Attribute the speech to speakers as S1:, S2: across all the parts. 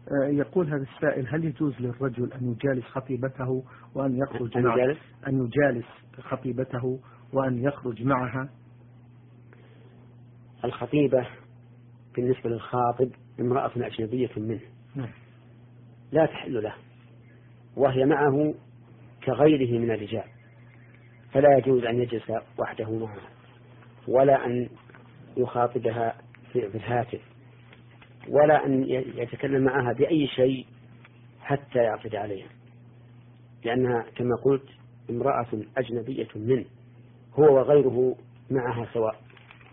S1: يقول هذا السائل: هل يجوز للرجل أن يجالس خطيبته وأن يخرج معها؟ أن يجالس خطيبته وأن يخرج معها.
S2: الخطيبة بالنسبة للخاطب امرأة أجنبية منه لا تحل له، وهي معه كغيره من الرجال، فلا يجوز أن يجلس وحده معها ولا أن يخاطبها في الهاتف ولا أن يتكلم معها بأي شيء حتى يعقد عليها، لأنها كما قلت امرأة أجنبية منه، هو وغيره معها سواء.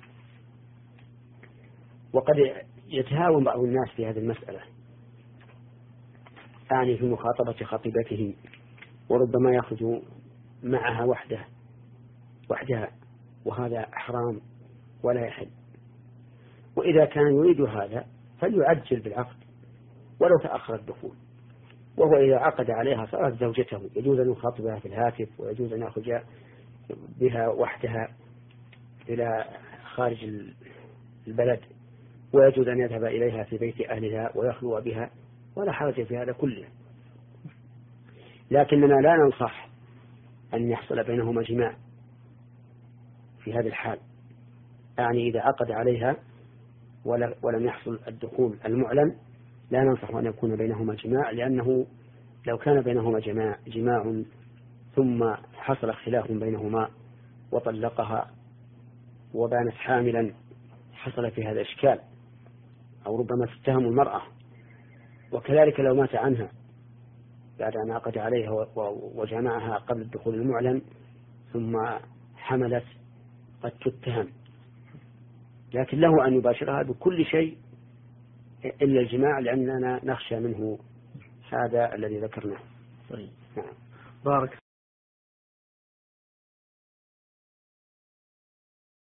S2: وقد يتهاون بعض الناس في هذه المسألة، أعني في مخاطبة خطيبته، وربما يخرج معها وحدها، وهذا حرام ولا يحل. وإذا كان يريد هذا فليعجل بالعقد ولو تأخر الدخول، وهو إذا عقد عليها صارت زوجته، يجوز أن يخاطبها في الهاتف، ويجوز أن يخرج بها وحدها إلى خارج البلد، ويجوز أن يذهب إليها في بيت أهلها ويخلو بها، ولا حرج في هذا كله. لكننا لا ننصح أن يحصل بينهما جماع في هذه الحال، يعني إذا عقد عليها ولم يحصل الدخول المعلن لا ننصح أن يكون بينهما جماع، لأنه لو كان بينهما جماع ثم حصل اختلاف بينهما وطلقها وبانت حاملا حصل في هذا إشكال، أو ربما تتهم المرأة. وكذلك لو مات عنها بعد أن عقد عليها وجمعها قبل الدخول المعلن ثم حملت قد تتهم، لكن له أن يباشرها بكل شيء إلا الجماع، لأننا نخشى منه هذا الذي ذكرناه.
S1: نعم. بارك